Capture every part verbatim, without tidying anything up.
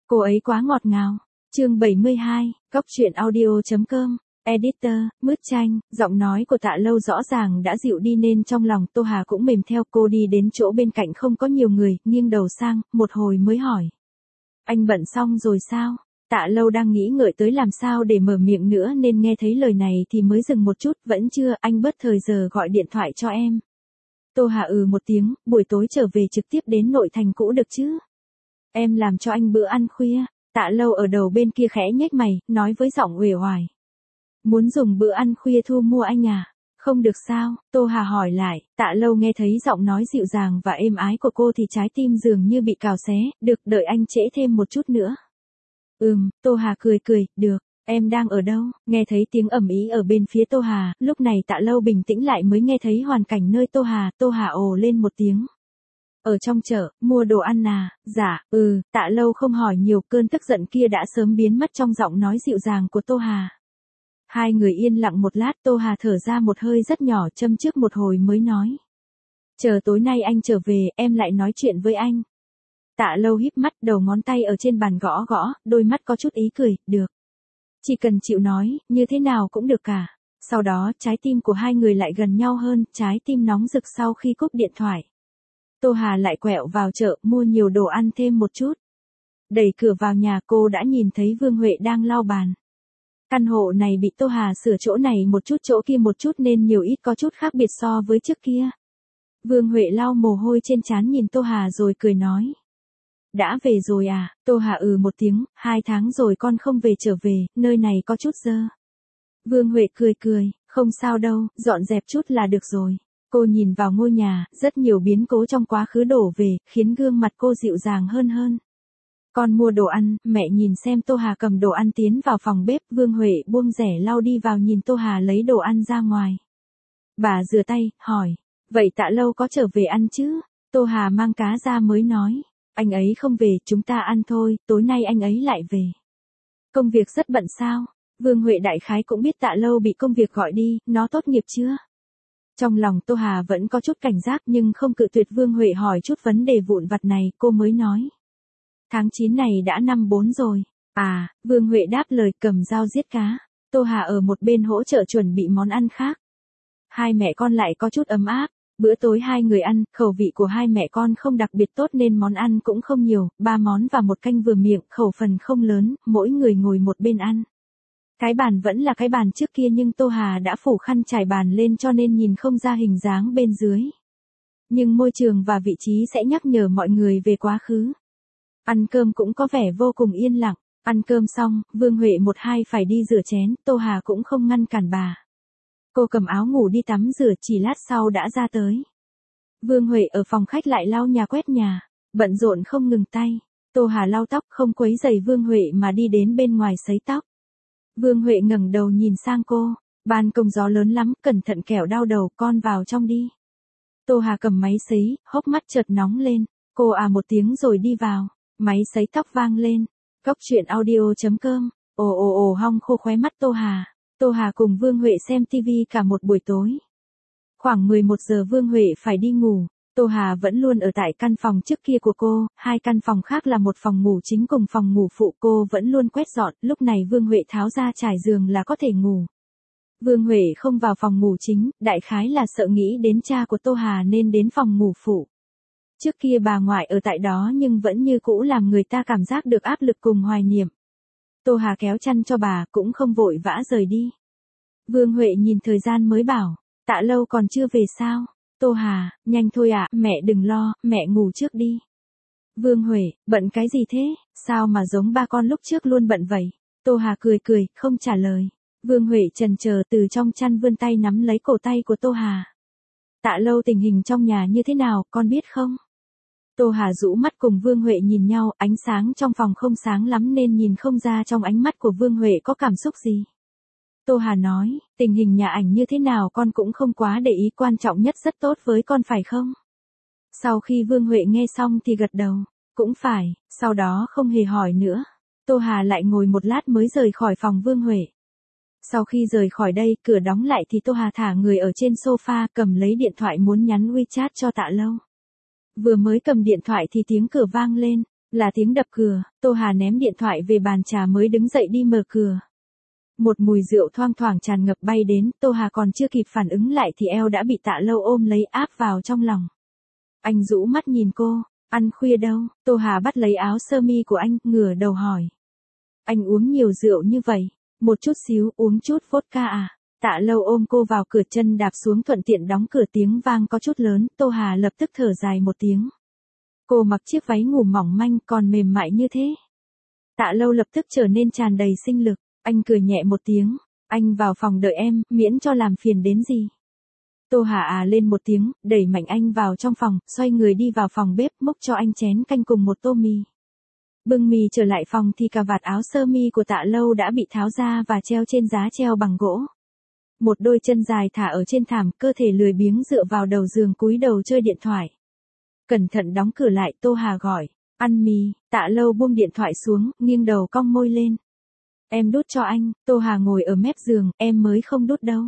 Cô ấy quá ngọt ngào. Chương bảy mươi hai, Cóc truyện audio chấm com. Editor, Mứt Chanh, giọng nói của Tạ Lâu rõ ràng đã dịu đi nên trong lòng Tô Hà cũng mềm theo. Cô đi đến chỗ bên cạnh không có nhiều người, nghiêng đầu sang, một hồi mới hỏi. Anh bận xong rồi sao? Tạ Lâu đang nghĩ ngợi tới làm sao để mở miệng nữa nên nghe thấy lời này thì mới dừng một chút. Vẫn chưa, anh bớt thời giờ gọi điện thoại cho em. Tô Hà ừ một tiếng, buổi tối trở về trực tiếp đến nội thành cũ được chứ? Em làm cho anh bữa ăn khuya. Tạ Lâu ở đầu bên kia khẽ nhếch mày, nói với giọng uể oải. Muốn dùng bữa ăn khuya thu mua anh à? Không được sao? Tô Hà hỏi lại. Tạ Lâu nghe thấy giọng nói dịu dàng và êm ái của cô thì trái tim dường như bị cào xé. Được, đợi anh trễ thêm một chút nữa. Ừm, Tô Hà cười cười, được. Em đang ở đâu? Nghe thấy tiếng ầm ĩ ở bên phía Tô Hà, lúc này Tạ Lâu bình tĩnh lại mới nghe thấy hoàn cảnh nơi Tô Hà. Tô Hà ồ lên một tiếng. Ở trong chợ, mua đồ ăn à? Dạ, ừ. Tạ Lâu không hỏi nhiều, cơn tức giận kia đã sớm biến mất trong giọng nói dịu dàng của Tô Hà. Hai người yên lặng một lát, Tô Hà thở ra một hơi rất nhỏ, châm trước một hồi mới nói. Chờ tối nay anh trở về, em lại nói chuyện với anh. Tạ Lâu híp mắt, đầu ngón tay ở trên bàn gõ gõ, đôi mắt có chút ý cười, được. Chỉ cần chịu nói, như thế nào cũng được cả. Sau đó, trái tim của hai người lại gần nhau hơn, trái tim nóng rực sau khi cúp điện thoại. Tô Hà lại quẹo vào chợ, mua nhiều đồ ăn thêm một chút. Đẩy cửa vào nhà cô đã nhìn thấy Vương Huệ đang lau bàn. Căn hộ này bị Tô Hà sửa chỗ này một chút chỗ kia một chút nên nhiều ít có chút khác biệt so với trước kia. Vương Huệ lau mồ hôi trên trán nhìn Tô Hà rồi cười nói. Đã về rồi à? Tô Hà ừ một tiếng, hai tháng rồi con không về trở về, nơi này có chút dơ. Vương Huệ cười cười, không sao đâu, dọn dẹp chút là được rồi. Cô nhìn vào ngôi nhà, rất nhiều biến cố trong quá khứ đổ về, khiến gương mặt cô dịu dàng hơn hơn. Con mua đồ ăn, mẹ nhìn xem. Tô Hà cầm đồ ăn tiến vào phòng bếp, Vương Huệ buông rẻ lau đi vào nhìn Tô Hà lấy đồ ăn ra ngoài. Bà rửa tay, hỏi, vậy Tạ Lâu có trở về ăn chứ? Tô Hà mang cá ra mới nói, anh ấy không về, chúng ta ăn thôi, tối nay anh ấy lại về. Công việc rất bận sao? Vương Huệ đại khái cũng biết Tạ Lâu bị công việc gọi đi, nó tốt nghiệp chưa? Trong lòng Tô Hà vẫn có chút cảnh giác nhưng không cự tuyệt Vương Huệ hỏi chút vấn đề vụn vặt này, cô mới nói. Tháng chín này đã năm bốn rồi. À, Vương Huệ đáp lời cầm dao giết cá. Tô Hà ở một bên hỗ trợ chuẩn bị món ăn khác. Hai mẹ con lại có chút ấm áp. Bữa tối hai người ăn, khẩu vị của hai mẹ con không đặc biệt tốt nên món ăn cũng không nhiều, ba món và một canh vừa miệng, khẩu phần không lớn, mỗi người ngồi một bên ăn. Cái bàn vẫn là cái bàn trước kia nhưng Tô Hà đã phủ khăn trải bàn lên cho nên nhìn không ra hình dáng bên dưới. Nhưng môi trường và vị trí sẽ nhắc nhở mọi người về quá khứ. Ăn cơm cũng có vẻ vô cùng yên lặng. Ăn cơm xong, Vương Huệ một hai phải đi rửa chén, Tô Hà cũng không ngăn cản bà. Cô cầm áo ngủ đi tắm rửa, chỉ lát sau đã ra tới. Vương Huệ ở phòng khách lại lau nhà quét nhà, bận rộn không ngừng tay. Tô Hà lau tóc không quấy rầy Vương Huệ mà đi đến bên ngoài sấy tóc. Vương Huệ ngẩng đầu nhìn sang cô, ban công gió lớn lắm, cẩn thận kẻo đau đầu, con vào trong đi. Tô Hà cầm máy sấy, hốc mắt chợt nóng lên, cô à một tiếng rồi đi vào, máy sấy tóc vang lên. Cóc truyện audio chấm com. Ồ ồ ồ hong khô khóe mắt Tô Hà. Tô Hà cùng Vương Huệ xem tivi cả một buổi tối. Khoảng mười một giờ Vương Huệ phải đi ngủ. Tô Hà vẫn luôn ở tại căn phòng trước kia của cô, hai căn phòng khác là một phòng ngủ chính cùng phòng ngủ phụ, cô vẫn luôn quét dọn, lúc này Vương Huệ tháo ra trải giường là có thể ngủ. Vương Huệ không vào phòng ngủ chính, đại khái là sợ nghĩ đến cha của Tô Hà nên đến phòng ngủ phụ. Trước kia bà ngoại ở tại đó nhưng vẫn như cũ làm người ta cảm giác được áp lực cùng hoài niệm. Tô Hà kéo chăn cho bà, cũng không vội vã rời đi. Vương Huệ nhìn thời gian mới bảo, Tạ Lâu còn chưa về sao? Tô Hà, nhanh thôi ạ, mẹ đừng lo, mẹ ngủ trước đi. Vương Huệ, bận cái gì thế, sao mà giống ba con lúc trước luôn bận vậy? Tô Hà cười cười, không trả lời. Vương Huệ chần chờ từ trong chăn vươn tay nắm lấy cổ tay của Tô Hà. Tạ Lâu tình hình trong nhà như thế nào, con biết không? Tô Hà rũ mắt cùng Vương Huệ nhìn nhau, ánh sáng trong phòng không sáng lắm nên nhìn không ra trong ánh mắt của Vương Huệ có cảm xúc gì. Tô Hà nói, tình hình nhà ảnh như thế nào con cũng không quá để ý, quan trọng nhất rất tốt với con phải không? Sau khi Vương Huệ nghe xong thì gật đầu, cũng phải, sau đó không hề hỏi nữa. Tô Hà lại ngồi một lát mới rời khỏi phòng Vương Huệ. Sau khi rời khỏi đây, cửa đóng lại thì Tô Hà thả người ở trên sofa, cầm lấy điện thoại muốn nhắn WeChat cho Tạ Lâu. Vừa mới cầm điện thoại thì tiếng cửa vang lên, Là tiếng đập cửa, Tô Hà ném điện thoại về bàn trà mới đứng dậy đi mở cửa. Một mùi rượu thoang thoảng tràn ngập bay đến, Tô Hà còn chưa kịp phản ứng lại thì eo đã bị Tạ Lâu ôm lấy áp vào trong lòng. Anh rũ mắt nhìn cô, ăn khuya đâu, Tô Hà bắt lấy áo sơ mi của anh, ngửa đầu hỏi. Anh uống nhiều rượu như vậy, một chút xíu, uống chút vodka à? Tạ Lâu ôm cô vào cửa, chân đạp xuống thuận tiện đóng cửa, tiếng vang có chút lớn, Tô Hà lập tức thở dài một tiếng. Cô mặc chiếc váy ngủ mỏng manh còn mềm mại như thế. Tạ Lâu lập tức trở nên tràn đầy sinh lực, anh cười nhẹ một tiếng, anh vào phòng đợi em, miễn cho làm phiền đến gì. Tô Hà à lên một tiếng, đẩy mạnh anh vào trong phòng, xoay người đi vào phòng bếp, múc cho anh chén canh cùng một tô mì. Bưng mì trở lại phòng thì cà vạt áo sơ mi của Tạ Lâu đã bị tháo ra và treo trên giá treo bằng gỗ. Một đôi chân dài thả ở trên thảm, cơ thể lười biếng dựa vào đầu giường cúi đầu chơi điện thoại. Cẩn thận đóng cửa lại, Tô Hà gọi, ăn mì. Tạ Lâu buông điện thoại xuống, nghiêng đầu cong môi lên. Em đút cho anh. Tô Hà ngồi ở mép giường, em mới không đút đâu.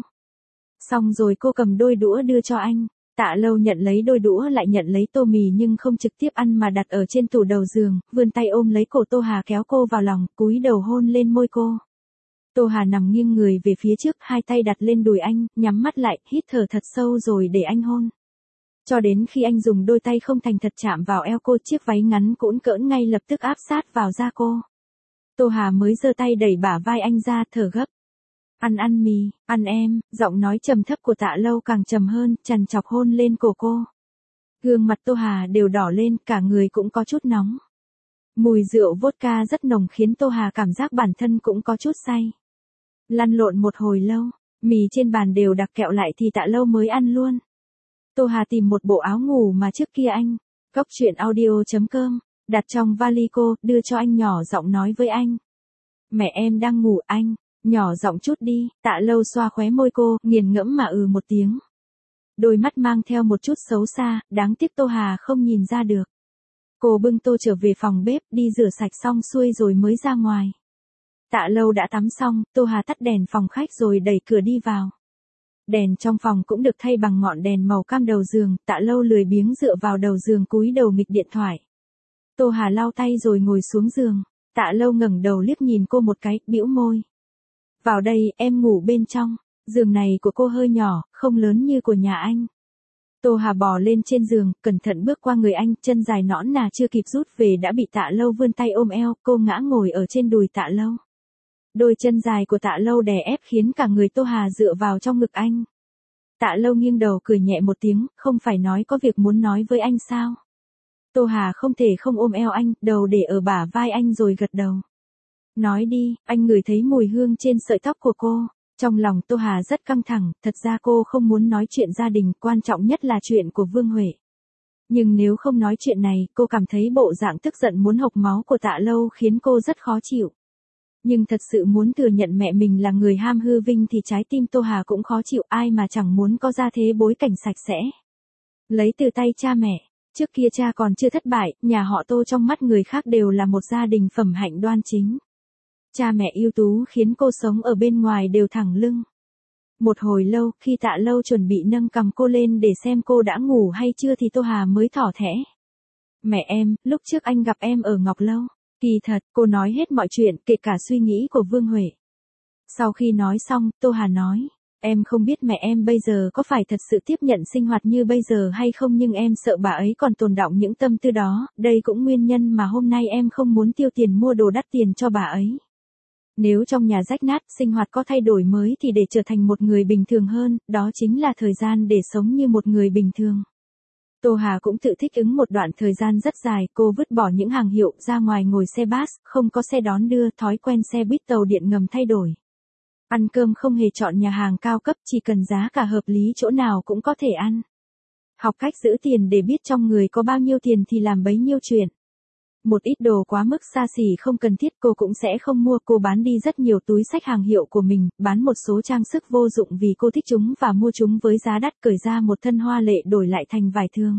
Xong rồi cô cầm đôi đũa đưa cho anh. Tạ Lâu nhận lấy đôi đũa, lại nhận lấy tô mì nhưng không trực tiếp ăn mà đặt ở trên tủ đầu giường, vươn tay ôm lấy cổ Tô Hà, kéo cô vào lòng, cúi đầu hôn lên môi cô. Tô Hà nằm nghiêng người về phía trước, hai tay đặt lên đùi anh, nhắm mắt lại, hít thở thật sâu rồi để anh hôn. Cho đến khi anh dùng đôi tay không thành thật chạm vào eo cô, chiếc váy ngắn cũn cỡn ngay lập tức áp sát vào da cô. Tô Hà mới giơ tay đẩy bả vai anh ra, thở gấp. Ăn ăn mì, ăn em, giọng nói trầm thấp của Tạ Lâu càng trầm hơn, trằn trọc hôn lên cổ cô. Gương mặt Tô Hà đều đỏ lên, cả người cũng có chút nóng. Mùi rượu vodka rất nồng khiến Tô Hà cảm giác bản thân cũng có chút say. Lăn lộn một hồi lâu, mì trên bàn đều đặc kẹo lại thì Tạ Lâu mới ăn luôn. Tô Hà tìm một bộ áo ngủ mà trước kia anh, Cóc Truyện Audio chấm com, đặt trong vali cô, đưa cho anh, nhỏ giọng nói với anh. Mẹ em đang ngủ anh, nhỏ giọng chút đi. Tạ Lâu xoa khóe môi cô, nghiền ngẫm mà ừ một tiếng. Đôi mắt mang theo một chút xấu xa, đáng tiếc Tô Hà không nhìn ra được. Cô bưng tô trở về phòng bếp, đi rửa sạch xong xuôi rồi mới ra ngoài. Tạ Lâu đã tắm xong, Tô Hà tắt đèn phòng khách rồi đẩy cửa đi vào. Đèn trong phòng cũng được thay bằng ngọn đèn màu cam đầu giường, Tạ Lâu lười biếng dựa vào đầu giường cúi đầu nghịch điện thoại. Tô Hà lau tay rồi ngồi xuống giường, Tạ Lâu ngẩng đầu liếc nhìn cô một cái, bĩu môi. Vào đây, em ngủ bên trong, giường này của cô hơi nhỏ, không lớn như của nhà anh. Tô Hà bò lên trên giường, cẩn thận bước qua người anh, chân dài nõn nà chưa kịp rút về đã bị Tạ Lâu vươn tay ôm eo, cô ngã ngồi ở trên đùi Tạ Lâu. Đôi chân dài của Tạ Lâu đè ép khiến cả người Tô Hà dựa vào trong ngực anh. Tạ Lâu nghiêng đầu cười nhẹ một tiếng, không phải nói có việc muốn nói với anh sao? Tô Hà không thể không ôm eo anh, đầu để ở bả vai anh rồi gật đầu. Nói đi, anh ngửi thấy mùi hương trên sợi tóc của cô. Trong lòng Tô Hà rất căng thẳng, thật ra cô không muốn nói chuyện gia đình, quan trọng nhất là chuyện của Vương Huệ. Nhưng nếu không nói chuyện này, cô cảm thấy bộ dạng tức giận muốn hộc máu của Tạ Lâu khiến cô rất khó chịu. Nhưng thật sự muốn thừa nhận mẹ mình là người ham hư vinh thì trái tim Tô Hà cũng khó chịu, ai mà chẳng muốn có gia thế bối cảnh sạch sẽ. Lấy từ tay cha mẹ, trước kia cha còn chưa thất bại, nhà họ Tô trong mắt người khác đều là một gia đình phẩm hạnh đoan chính. Cha mẹ ưu tú khiến cô sống ở bên ngoài đều thẳng lưng. Một hồi lâu, khi Tạ Lâu chuẩn bị nâng cằm cô lên để xem cô đã ngủ hay chưa thì Tô Hà mới thỏ thẻ. Mẹ em, lúc trước anh gặp em ở Ngọc Lâu. Kỳ thật, cô nói hết mọi chuyện, kể cả suy nghĩ của Vương Huệ. Sau khi nói xong, Tô Hà nói, em không biết mẹ em bây giờ có phải thật sự tiếp nhận sinh hoạt như bây giờ hay không, nhưng em sợ bà ấy còn tồn đọng những tâm tư đó, đây cũng nguyên nhân mà hôm nay em không muốn tiêu tiền mua đồ đắt tiền cho bà ấy. Nếu trong nhà rách nát, sinh hoạt có thay đổi mới thì để trở thành một người bình thường hơn, đó chính là thời gian để sống như một người bình thường. Tô Hà cũng tự thích ứng một đoạn thời gian rất dài, cô vứt bỏ những hàng hiệu, ra ngoài ngồi xe bus, không có xe đón đưa, thói quen xe buýt tàu điện ngầm thay đổi. Ăn cơm không hề chọn nhà hàng cao cấp, chỉ cần giá cả hợp lý chỗ nào cũng có thể ăn. Học cách giữ tiền để biết trong người có bao nhiêu tiền thì làm bấy nhiêu chuyện. Một ít đồ quá mức xa xỉ không cần thiết cô cũng sẽ không mua, cô bán đi rất nhiều túi xách hàng hiệu của mình, bán một số trang sức vô dụng vì cô thích chúng và mua chúng với giá đắt, cởi ra một thân hoa lệ đổi lại thành vải thương.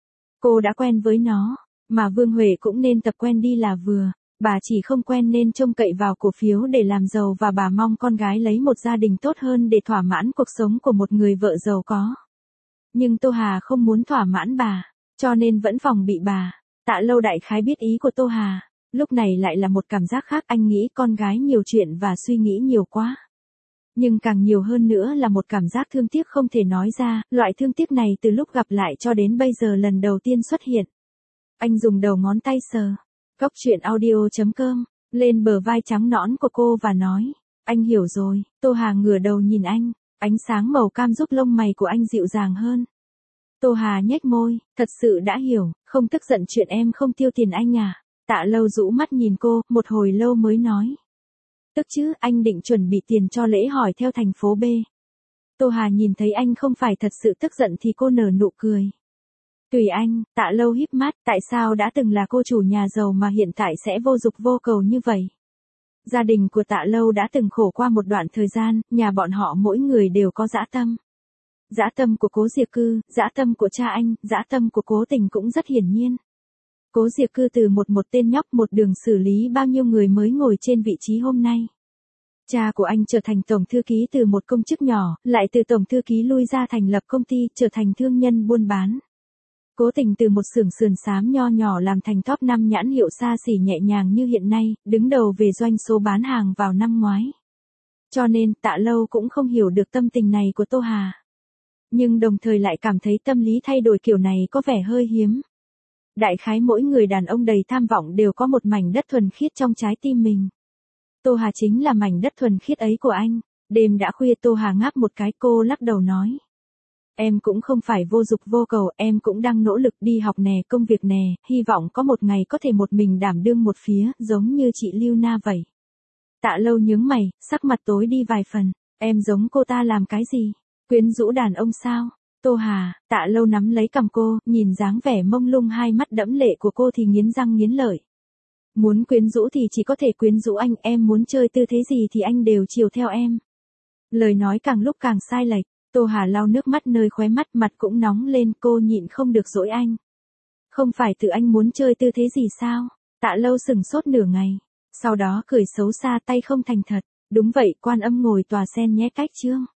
Cô đã quen với nó, mà Vương Huệ cũng nên tập quen đi là vừa, bà chỉ không quen nên trông cậy vào cổ phiếu để làm giàu và bà mong con gái lấy một gia đình tốt hơn để thỏa mãn cuộc sống của một người vợ giàu có. Nhưng Tô Hà không muốn thỏa mãn bà, cho nên vẫn phòng bị bà. Tạ Lâu đại khái biết ý của Tô Hà, lúc này lại là một cảm giác khác, anh nghĩ con gái nhiều chuyện và suy nghĩ nhiều quá. Nhưng càng nhiều hơn nữa là một cảm giác thương tiếc không thể nói ra, loại thương tiếc này từ lúc gặp lại cho đến bây giờ lần đầu tiên xuất hiện. Anh dùng đầu ngón tay sờ, Cóc truyện audio chấm com, lên bờ vai trắng nõn của cô và nói, anh hiểu rồi. Tô Hà ngửa đầu nhìn anh, ánh sáng màu cam giúp lông mày của anh dịu dàng hơn. Tô Hà nhếch môi, thật sự đã hiểu, không tức giận chuyện em không tiêu tiền anh à. Tạ Lâu rũ mắt nhìn cô, một hồi lâu mới nói. Tức chứ, anh định chuẩn bị tiền cho lễ hỏi theo thành phố B. Tô Hà nhìn thấy anh không phải thật sự tức giận thì cô nở nụ cười. Tùy anh. Tạ Lâu híp mắt, tại sao đã từng là cô chủ nhà giàu mà hiện tại sẽ vô dục vô cầu như vậy? Gia đình của Tạ Lâu đã từng khổ qua một đoạn thời gian, nhà bọn họ mỗi người đều có dã tâm. Dã tâm của Cố Diệp Cư, dã tâm của cha anh, dã tâm của Cố Tình cũng rất hiển nhiên. Cố Diệp Cư từ một một tên nhóc một đường xử lý bao nhiêu người mới ngồi trên vị trí hôm nay. Cha của anh trở thành tổng thư ký từ một công chức nhỏ, lại từ tổng thư ký lui ra thành lập công ty, trở thành thương nhân buôn bán. Cố Tình từ một xưởng sườn xám nho nhỏ làm thành top năm nhãn hiệu xa xỉ nhẹ nhàng như hiện nay, đứng đầu về doanh số bán hàng vào năm ngoái. Cho nên Tạ Lâu cũng không hiểu được tâm tình này của Tô Hà. Nhưng đồng thời lại cảm thấy tâm lý thay đổi kiểu này có vẻ hơi hiếm. Đại khái mỗi người đàn ông đầy tham vọng đều có một mảnh đất thuần khiết trong trái tim mình. Tô Hà chính là mảnh đất thuần khiết ấy của anh. Đêm đã khuya, Tô Hà ngáp một cái, cô lắc đầu nói. Em cũng không phải vô dục vô cầu, em cũng đang nỗ lực đi học nè, công việc nè, hy vọng có một ngày có thể một mình đảm đương một phía, giống như chị Lưu Na vậy. Tạ Lâu nhướng mày, sắc mặt tối đi vài phần. Em giống cô ta làm cái gì? Quyến rũ đàn ông sao? Tô Hà. Tạ Lâu nắm lấy cằm cô, nhìn dáng vẻ mông lung hai mắt đẫm lệ của cô thì nghiến răng nghiến lợi. Muốn quyến rũ thì chỉ có thể quyến rũ anh, em muốn chơi tư thế gì thì anh đều chiều theo em. Lời nói càng lúc càng sai lệch. Tô Hà lau nước mắt nơi khóe mắt, mặt cũng nóng lên, cô nhịn không được dỗi anh. Không phải tự anh muốn chơi tư thế gì sao? Tạ Lâu sừng sốt nửa ngày, sau đó cười xấu xa, tay không thành thật. Đúng vậy, Quan Âm ngồi tòa sen nhé, cách chương.